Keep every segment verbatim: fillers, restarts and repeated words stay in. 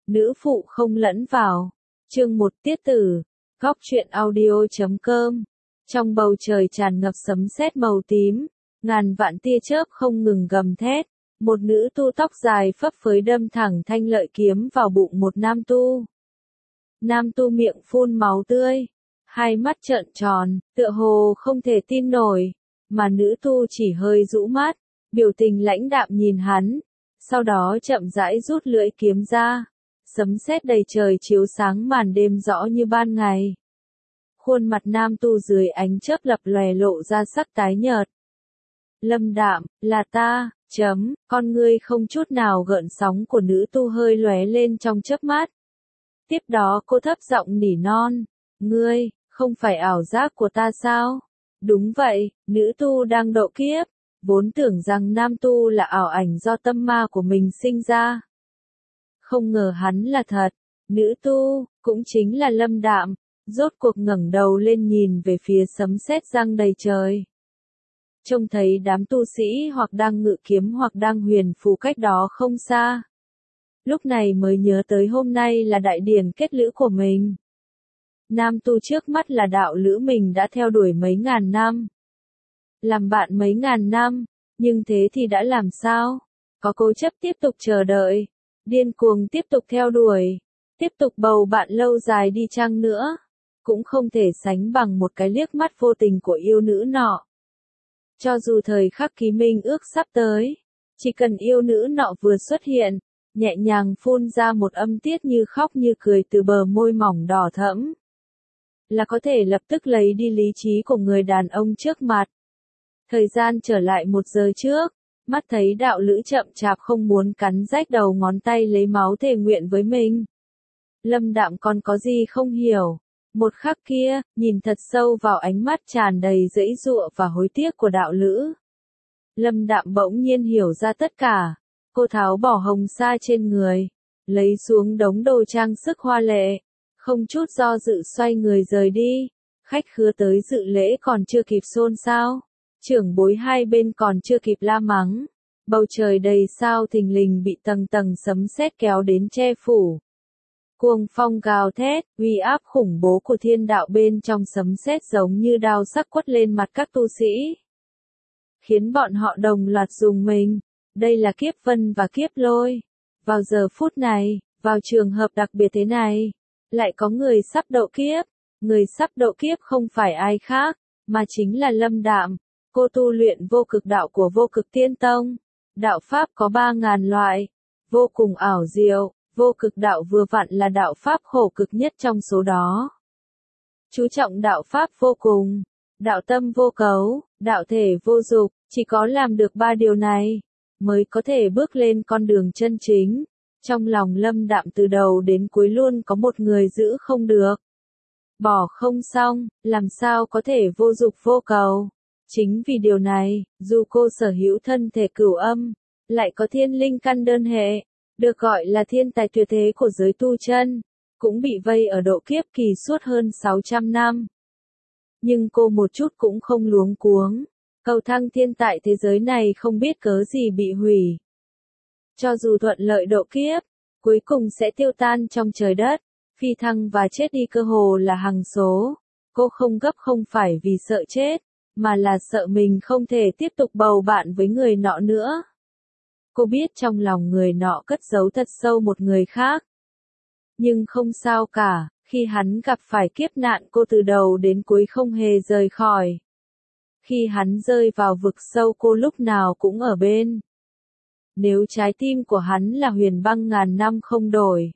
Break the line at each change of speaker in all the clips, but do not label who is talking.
nữ phụ không lẫn vào. Chương một tiết tử, góc truyện audio chấm com. Trong bầu trời tràn ngập sấm sét màu tím, ngàn vạn tia chớp không ngừng gầm thét, một nữ tu tóc dài phấp phới đâm thẳng thanh lợi kiếm vào bụng một nam tu. Nam tu miệng phun máu tươi, hai mắt trợn tròn, tựa hồ không thể tin nổi, mà nữ tu chỉ hơi rũ mắt, biểu tình lãnh đạm nhìn hắn, sau đó chậm rãi rút lưỡi kiếm ra. Sấm sét đầy trời chiếu sáng màn đêm rõ như ban ngày. Khuôn mặt nam tu dưới ánh chớp lập lòe lộ ra sắc tái nhợt. Lâm Đạm, là ta, chấm, con ngươi không chút nào gợn sóng của nữ tu hơi lóe lên trong chớp mắt. Tiếp đó cô thấp giọng nỉ non, ngươi, không phải ảo giác của ta sao? Đúng vậy, nữ tu đang độ kiếp, vốn tưởng rằng nam tu là ảo ảnh do tâm ma của mình sinh ra. Không ngờ hắn là thật, nữ tu, cũng chính là Lâm Đạm, rốt cuộc ngẩng đầu lên nhìn về phía sấm sét giăng đầy trời. Trông thấy đám tu sĩ hoặc đang ngự kiếm hoặc đang huyền phù cách đó không xa. Lúc này mới nhớ tới hôm nay là đại điển kết lữ của mình. Nam tu trước mắt là đạo lữ mình đã theo đuổi mấy ngàn năm. Làm bạn mấy ngàn năm, nhưng thế thì đã làm sao? Có cố chấp tiếp tục chờ đợi, điên cuồng tiếp tục theo đuổi, tiếp tục bầu bạn lâu dài đi chăng nữa, cũng không thể sánh bằng một cái liếc mắt vô tình của yêu nữ nọ. Cho dù thời khắc ký minh ước sắp tới, chỉ cần yêu nữ nọ vừa xuất hiện, nhẹ nhàng phun ra một âm tiết như khóc như cười từ bờ môi mỏng đỏ thẫm, là có thể lập tức lấy đi lý trí của người đàn ông trước mặt. Thời gian trở lại một giờ trước, mắt thấy đạo lữ chậm chạp không muốn cắn rách đầu ngón tay lấy máu thề nguyện với mình. Lâm Đạm còn có gì không hiểu. Một khắc kia, nhìn thật sâu vào ánh mắt tràn đầy giãy giụa và hối tiếc của đạo lữ. Lâm Đạm bỗng nhiên hiểu ra tất cả. Cô tháo bỏ hồng sa trên người, lấy xuống đống đồ trang sức hoa lệ, không chút do dự xoay người rời đi. Khách khứa tới dự lễ còn chưa kịp xôn xao, trưởng bối hai bên còn chưa kịp la mắng, bầu trời đầy sao thình lình bị tầng tầng sấm sét kéo đến che phủ. Cuồng phong gào thét, uy áp khủng bố của thiên đạo bên trong sấm sét giống như đao sắc quất lên mặt các tu sĩ, khiến bọn họ đồng loạt rùng mình. Đây là kiếp vân và kiếp lôi. Vào giờ phút này, vào trường hợp đặc biệt thế này, lại có người sắp độ kiếp. Người sắp độ kiếp không phải ai khác, mà chính là Lâm Đạm. Cô tu luyện vô cực đạo của Vô Cực Tiên Tông. Đạo pháp có ba ngàn loại, vô cùng ảo diệu. Vô cực đạo vừa vặn là đạo pháp khổ cực nhất trong số đó. Chú trọng đạo pháp vô cùng, đạo tâm vô cấu, đạo thể vô dục, chỉ có làm được ba điều này, mới có thể bước lên con đường chân chính. Trong lòng Lâm Đạm từ đầu đến cuối luôn có một người giữ không được. Bỏ không xong, làm sao có thể vô dục vô cầu. Chính vì điều này, dù cô sở hữu thân thể cửu âm, lại có thiên linh căn đơn hệ, được gọi là thiên tài tuyệt thế của giới tu chân, cũng bị vây ở độ kiếp kỳ suốt hơn sáu trăm năm. Nhưng cô một chút cũng không luống cuống, cầu thăng thiên tại thế giới này không biết cớ gì bị hủy. Cho dù thuận lợi độ kiếp, cuối cùng sẽ tiêu tan trong trời đất, phi thăng và chết đi cơ hồ là hằng số. Cô không gấp không phải vì sợ chết, mà là sợ mình không thể tiếp tục bầu bạn với người nọ nữa. Cô biết trong lòng người nọ cất giấu thật sâu một người khác. Nhưng không sao cả, khi hắn gặp phải kiếp nạn cô từ đầu đến cuối không hề rời khỏi. Khi hắn rơi vào vực sâu cô lúc nào cũng ở bên. Nếu trái tim của hắn là huyền băng ngàn năm không đổi,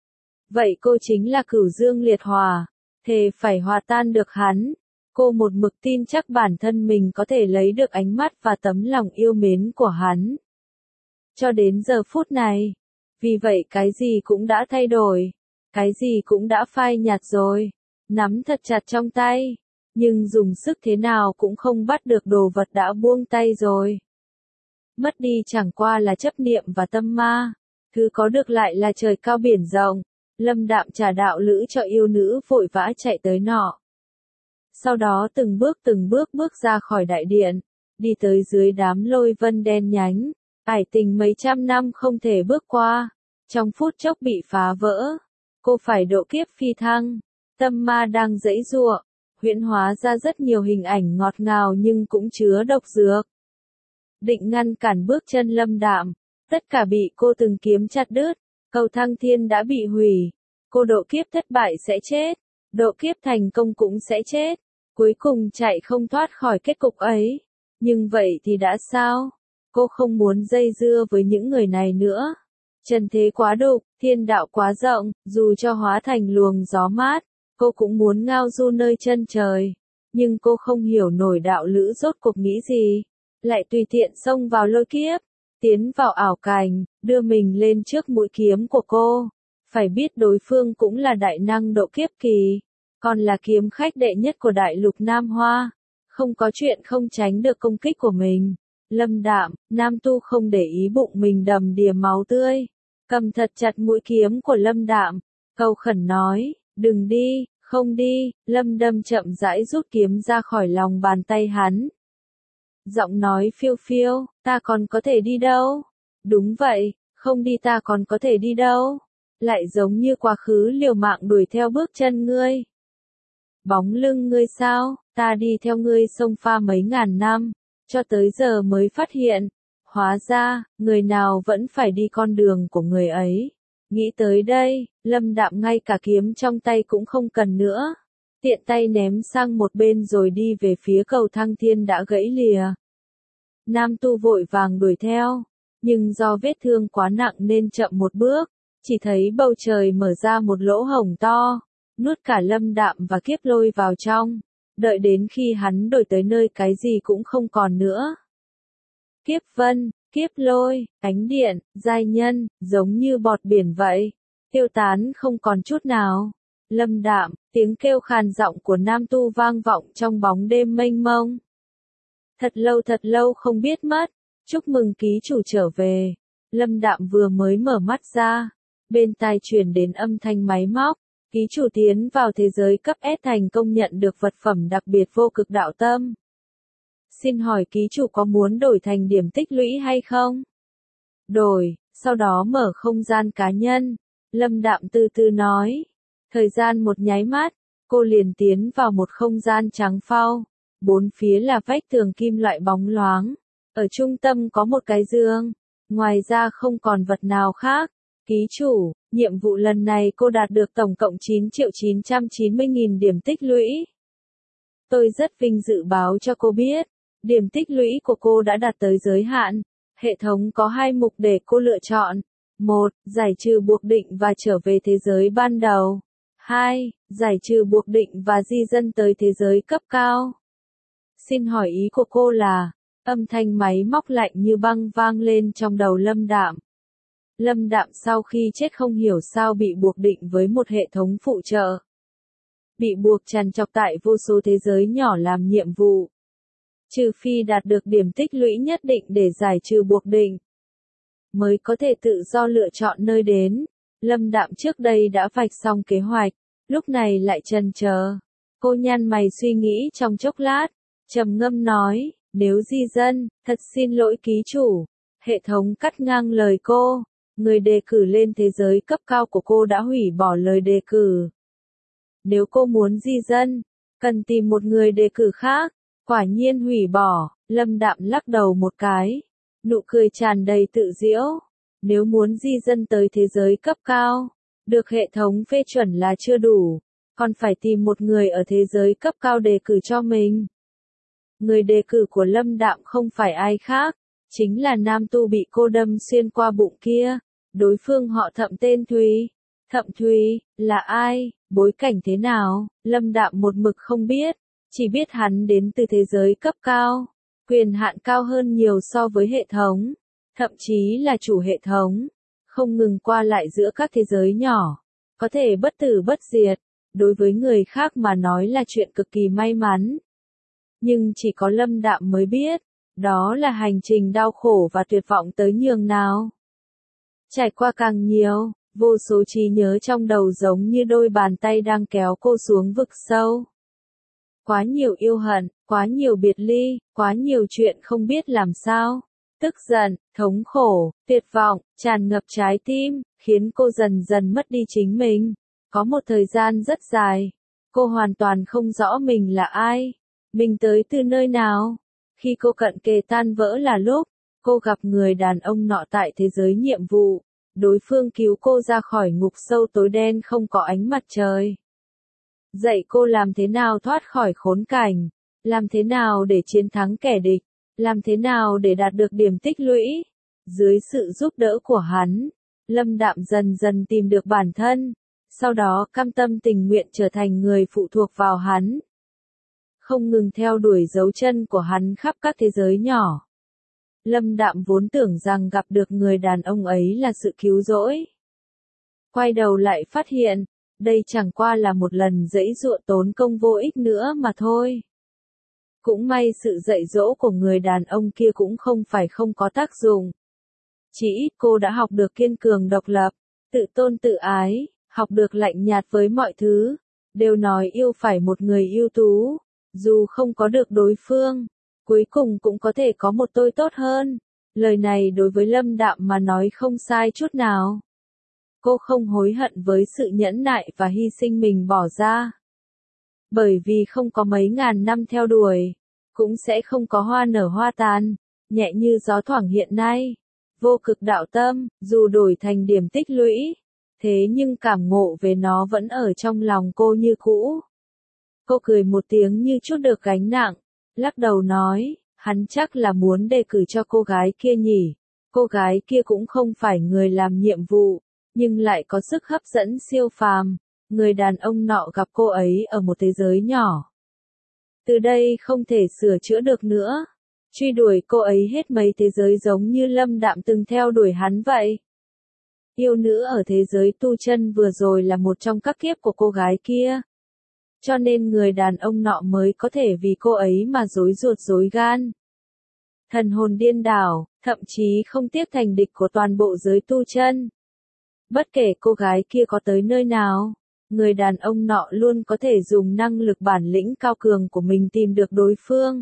vậy cô chính là cửu dương liệt hòa, thề phải hòa tan được hắn. Cô một mực tin chắc bản thân mình có thể lấy được ánh mắt và tấm lòng yêu mến của hắn. Cho đến giờ phút này. Vì vậy cái gì cũng đã thay đổi. Cái gì cũng đã phai nhạt rồi. Nắm thật chặt trong tay. Nhưng dùng sức thế nào cũng không bắt được đồ vật đã buông tay rồi. Mất đi chẳng qua là chấp niệm và tâm ma. Thứ có được lại là trời cao biển rộng. Lâm Đạm trả đạo lữ cho yêu nữ vội vã chạy tới nọ. Sau đó từng bước từng bước bước ra khỏi đại điện. Đi tới dưới đám lôi vân đen nhánh. Ải tình mấy trăm năm không thể bước qua, trong phút chốc bị phá vỡ. Cô phải độ kiếp phi thăng. Tâm ma đang giãy giụa, huyễn hóa ra rất nhiều hình ảnh ngọt ngào nhưng cũng chứa độc dược. Định ngăn cản bước chân Lâm Đạm, tất cả bị cô từng kiếm chặt đứt. Cầu thăng thiên đã bị hủy. Cô độ kiếp thất bại sẽ chết, độ kiếp thành công cũng sẽ chết. Cuối cùng chạy không thoát khỏi kết cục ấy. Nhưng vậy thì đã sao? Cô không muốn dây dưa với những người này nữa. Trần thế quá đục, thiên đạo quá rộng, dù cho hóa thành luồng gió mát, cô cũng muốn ngao du nơi chân trời. Nhưng cô không hiểu nổi đạo lữ rốt cuộc nghĩ gì. Lại tùy tiện xông vào lôi kiếp, tiến vào ảo cảnh, đưa mình lên trước mũi kiếm của cô. Phải biết đối phương cũng là đại năng độ kiếp kỳ, còn là kiếm khách đệ nhất của đại lục Nam Hoa. Không có chuyện không tránh được công kích của mình. Lâm Đạm, Nam Tu không để ý bụng mình đầm đìa máu tươi. Cầm thật chặt mũi kiếm của Lâm Đạm, cầu khẩn nói, đừng đi, không đi. Lâm Đâm chậm rãi rút kiếm ra khỏi lòng bàn tay hắn. Giọng nói phiêu phiêu, ta còn có thể đi đâu? Đúng vậy, không đi ta còn có thể đi đâu? Lại giống như quá khứ liều mạng đuổi theo bước chân ngươi. Bóng lưng ngươi sao, ta đi theo ngươi sông pha mấy ngàn năm, cho tới giờ mới phát hiện. Hóa ra, người nào vẫn phải đi con đường của người ấy. Nghĩ tới đây, Lâm Đạm ngay cả kiếm trong tay cũng không cần nữa. Tiện tay ném sang một bên rồi đi về phía cầu thăng thiên đã gãy lìa. Nam Tu vội vàng đuổi theo, nhưng do vết thương quá nặng nên chậm một bước, chỉ thấy bầu trời mở ra một lỗ hổng to, nuốt cả Lâm Đạm và kiếp lôi vào trong, đợi đến khi hắn đổi tới nơi cái gì cũng không còn nữa. Kiếp vân, kiếp lôi, ánh điện, giai nhân, giống như bọt biển vậy, tiêu tán không còn chút nào. Lâm Đạm, tiếng kêu khàn giọng của Nam Tu vang vọng trong bóng đêm mênh mông. Thật lâu thật lâu không biết mất, chúc mừng ký chủ trở về. Lâm Đạm vừa mới mở mắt ra, bên tai truyền đến âm thanh máy móc, ký chủ tiến vào thế giới cấp S thành công nhận được vật phẩm đặc biệt vô cực đạo tâm. Xin hỏi ký chủ có muốn đổi thành điểm tích lũy hay không? Đổi, sau đó mở không gian cá nhân. Lâm Đạm từ từ nói. Thời gian một nháy mắt, cô liền tiến vào một không gian trắng phau. Bốn phía là vách tường kim loại bóng loáng. Ở trung tâm có một cái giường. Ngoài ra không còn vật nào khác. Ký chủ, nhiệm vụ lần này cô đạt được tổng cộng chín triệu chín trăm chín mươi nghìn điểm tích lũy. Tôi rất vinh dự báo cho cô biết, điểm tích lũy của cô đã đạt tới giới hạn. Hệ thống có hai mục để cô lựa chọn. một. Giải trừ buộc định và trở về thế giới ban đầu. hai. Giải trừ buộc định và di dân tới thế giới cấp cao. Xin hỏi ý của cô là, âm thanh máy móc lạnh như băng vang lên trong đầu Lâm Đạm. Lâm Đạm sau khi chết không hiểu sao bị buộc định với một hệ thống phụ trợ. Bị buộc trằn trọc tại vô số thế giới nhỏ làm nhiệm vụ. Trừ phi đạt được điểm tích lũy nhất định để giải trừ buộc định, mới có thể tự do lựa chọn nơi đến. Lâm Đạm trước đây đã vạch xong kế hoạch, lúc này lại chần chờ. Cô nhăn mày suy nghĩ trong chốc lát, trầm ngâm nói, nếu di dân, thật xin lỗi ký chủ. Hệ thống cắt ngang lời cô, người đề cử lên thế giới cấp cao của cô đã hủy bỏ lời đề cử. Nếu cô muốn di dân, cần tìm một người đề cử khác. Quả nhiên hủy bỏ. Lâm Đạm lắc đầu một cái, nụ cười tràn đầy tự giễu. Nếu muốn di dân tới thế giới cấp cao, được hệ thống phê chuẩn là chưa đủ, còn phải tìm một người ở thế giới cấp cao đề cử cho mình. Người đề cử của Lâm Đạm không phải ai khác, chính là nam tu bị cô đâm xuyên qua bụng kia. Đối phương họ Thậm tên Thùy. Thậm Thùy, là ai, bối cảnh thế nào, Lâm Đạm một mực không biết. Chỉ biết hắn đến từ thế giới cấp cao, quyền hạn cao hơn nhiều so với hệ thống, thậm chí là chủ hệ thống, không ngừng qua lại giữa các thế giới nhỏ, có thể bất tử bất diệt, đối với người khác mà nói là chuyện cực kỳ may mắn. Nhưng chỉ có Lâm Đạm mới biết, đó là hành trình đau khổ và tuyệt vọng tới nhường nào. Trải qua càng nhiều, vô số trí nhớ trong đầu giống như đôi bàn tay đang kéo cô xuống vực sâu. Quá nhiều yêu hận, quá nhiều biệt ly, quá nhiều chuyện không biết làm sao. Tức giận, thống khổ, tuyệt vọng, tràn ngập trái tim, khiến cô dần dần mất đi chính mình. Có một thời gian rất dài, cô hoàn toàn không rõ mình là ai, mình tới từ nơi nào. Khi cô cận kề tan vỡ là lúc, cô gặp người đàn ông nọ tại thế giới nhiệm vụ. Đối phương cứu cô ra khỏi ngục sâu tối đen không có ánh mặt trời. Dạy cô làm thế nào thoát khỏi khốn cảnh, làm thế nào để chiến thắng kẻ địch, làm thế nào để đạt được điểm tích lũy. Dưới sự giúp đỡ của hắn, Lâm Đạm dần dần tìm được bản thân, sau đó cam tâm tình nguyện trở thành người phụ thuộc vào hắn. Không ngừng theo đuổi dấu chân của hắn khắp các thế giới nhỏ. Lâm Đạm vốn tưởng rằng gặp được người đàn ông ấy là sự cứu rỗi. Quay đầu lại phát hiện, đây chẳng qua là một lần giãy giụa tốn công vô ích nữa mà thôi. Cũng may sự dạy dỗ của người đàn ông kia cũng không phải không có tác dụng. Chỉ ít cô đã học được kiên cường độc lập, tự tôn tự ái, học được lạnh nhạt với mọi thứ, đều nói yêu phải một người ưu tú, dù không có được đối phương, cuối cùng cũng có thể có một tôi tốt hơn. Lời này đối với Lâm Đạm mà nói không sai chút nào. Cô không hối hận với sự nhẫn nại và hy sinh mình bỏ ra. Bởi vì không có mấy ngàn năm theo đuổi, cũng sẽ không có hoa nở hoa tàn, nhẹ như gió thoảng hiện nay. Vô cực đạo tâm, dù đổi thành điểm tích lũy, thế nhưng cảm ngộ về nó vẫn ở trong lòng cô như cũ. Cô cười một tiếng như chút được gánh nặng, lắc đầu nói, hắn chắc là muốn đề cử cho cô gái kia nhỉ. Cô gái kia cũng không phải người làm nhiệm vụ, nhưng lại có sức hấp dẫn siêu phàm. Người đàn ông nọ gặp cô ấy ở một thế giới nhỏ. Từ đây không thể sửa chữa được nữa. Truy đuổi cô ấy hết mấy thế giới giống như Lâm Đạm từng theo đuổi hắn vậy. Yêu nữ ở thế giới tu chân vừa rồi là một trong các kiếp của cô gái kia. Cho nên người đàn ông nọ mới có thể vì cô ấy mà rối ruột rối gan. Thần hồn điên đảo, thậm chí không tiếc thành địch của toàn bộ giới tu chân. Bất kể cô gái kia có tới nơi nào, người đàn ông nọ luôn có thể dùng năng lực bản lĩnh cao cường của mình tìm được đối phương.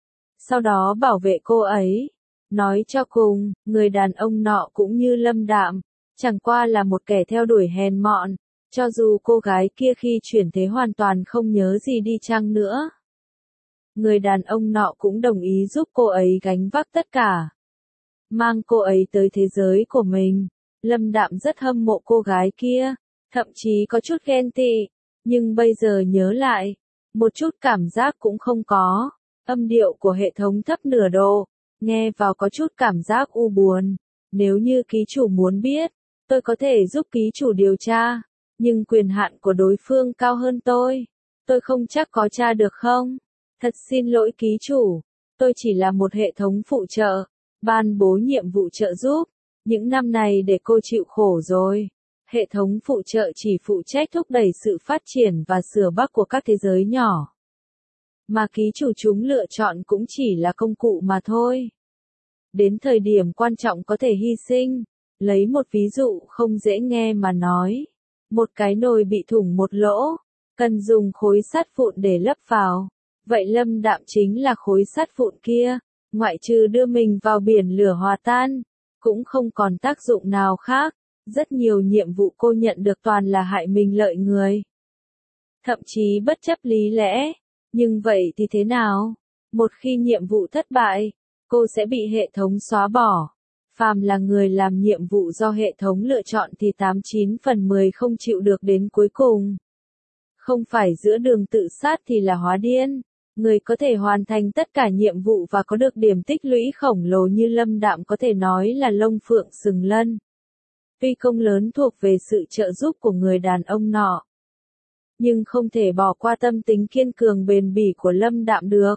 Sau đó bảo vệ cô ấy. Nói cho cùng, người đàn ông nọ cũng như Lâm Đạm, chẳng qua là một kẻ theo đuổi hèn mọn, cho dù cô gái kia khi chuyển thế hoàn toàn không nhớ gì đi chăng nữa. Người đàn ông nọ cũng đồng ý giúp cô ấy gánh vác tất cả. Mang cô ấy tới thế giới của mình. Lâm Đạm rất hâm mộ cô gái kia, thậm chí có chút ghen tị, nhưng bây giờ nhớ lại, một chút cảm giác cũng không có. Âm điệu của hệ thống thấp nửa độ, nghe vào có chút cảm giác u buồn. Nếu như ký chủ muốn biết, tôi có thể giúp ký chủ điều tra, nhưng quyền hạn của đối phương cao hơn tôi. Tôi không chắc có tra được không? Thật xin lỗi ký chủ, tôi chỉ là một hệ thống phụ trợ, ban bố nhiệm vụ trợ giúp. Những năm này để cô chịu khổ rồi. Hệ thống phụ trợ chỉ phụ trách thúc đẩy sự phát triển và sửa bắc của các thế giới nhỏ. Mà ký chủ chúng lựa chọn cũng chỉ là công cụ mà thôi. Đến thời điểm quan trọng có thể hy sinh. Lấy một ví dụ không dễ nghe mà nói. Một cái nồi bị thủng một lỗ, cần dùng khối sắt vụn để lấp vào. Vậy Lâm Đạm chính là khối sắt vụn kia, ngoại trừ đưa mình vào biển lửa hòa tan, cũng không còn tác dụng nào khác. Rất nhiều nhiệm vụ cô nhận được toàn là hại mình lợi người. Thậm chí bất chấp lý lẽ. Nhưng vậy thì thế nào? Một khi nhiệm vụ thất bại, cô sẽ bị hệ thống xóa bỏ. Phàm là người làm nhiệm vụ do hệ thống lựa chọn thì tám chín phần mười không chịu được đến cuối cùng. Không phải giữa đường tự sát thì là hóa điên. Người có thể hoàn thành tất cả nhiệm vụ và có được điểm tích lũy khổng lồ như Lâm Đạm có thể nói là lông phượng sừng lân. Tuy công lớn thuộc về sự trợ giúp của người đàn ông nọ, nhưng không thể bỏ qua tâm tính kiên cường bền bỉ của Lâm Đạm được.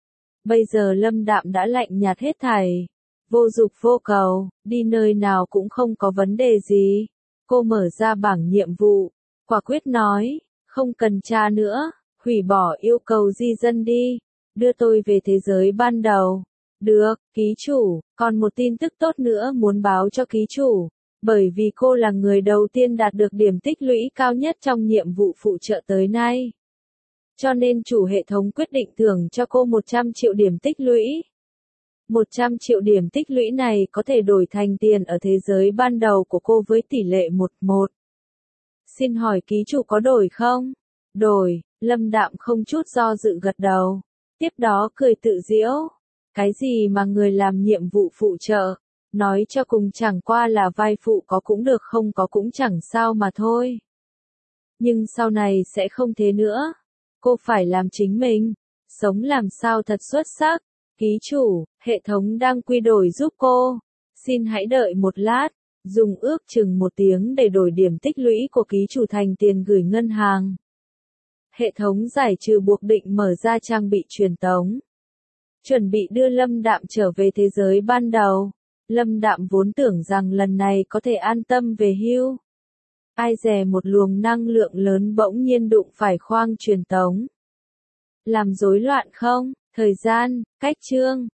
Bây giờ Lâm Đạm đã lạnh nhạt hết thảy, vô dục vô cầu, đi nơi nào cũng không có vấn đề gì. Cô mở ra bảng nhiệm vụ, quả quyết nói, không cần tra nữa, hủy bỏ yêu cầu di dân đi, đưa tôi về thế giới ban đầu. Được, ký chủ, còn một tin tức tốt nữa muốn báo cho ký chủ. Bởi vì cô là người đầu tiên đạt được điểm tích lũy cao nhất trong nhiệm vụ phụ trợ tới nay. Cho nên chủ hệ thống quyết định thưởng cho cô một trăm triệu điểm tích lũy. một trăm triệu điểm tích lũy này có thể đổi thành tiền ở thế giới ban đầu của cô với tỷ lệ một một. Xin hỏi ký chủ có đổi không? Đổi, Lâm Đạm không chút do dự gật đầu. Tiếp đó cười tự giễu. Cái gì mà người làm nhiệm vụ phụ trợ, nói cho cùng chẳng qua là vai phụ có cũng được không có cũng chẳng sao mà thôi. Nhưng sau này sẽ không thế nữa. Cô phải làm chính mình, sống làm sao thật xuất sắc. Ký chủ, hệ thống đang quy đổi giúp cô. Xin hãy đợi một lát, dùng ước chừng một tiếng để đổi điểm tích lũy của ký chủ thành tiền gửi ngân hàng. Hệ thống giải trừ buộc định mở ra trang bị truyền tống. Chuẩn bị đưa Lâm Đạm trở về thế giới ban đầu. Lâm Đạm vốn tưởng rằng lần này có thể an tâm về hưu. Ai dè một luồng năng lượng lớn bỗng nhiên đụng phải khoang truyền tống. Làm rối loạn không? Thời gian, cách chương.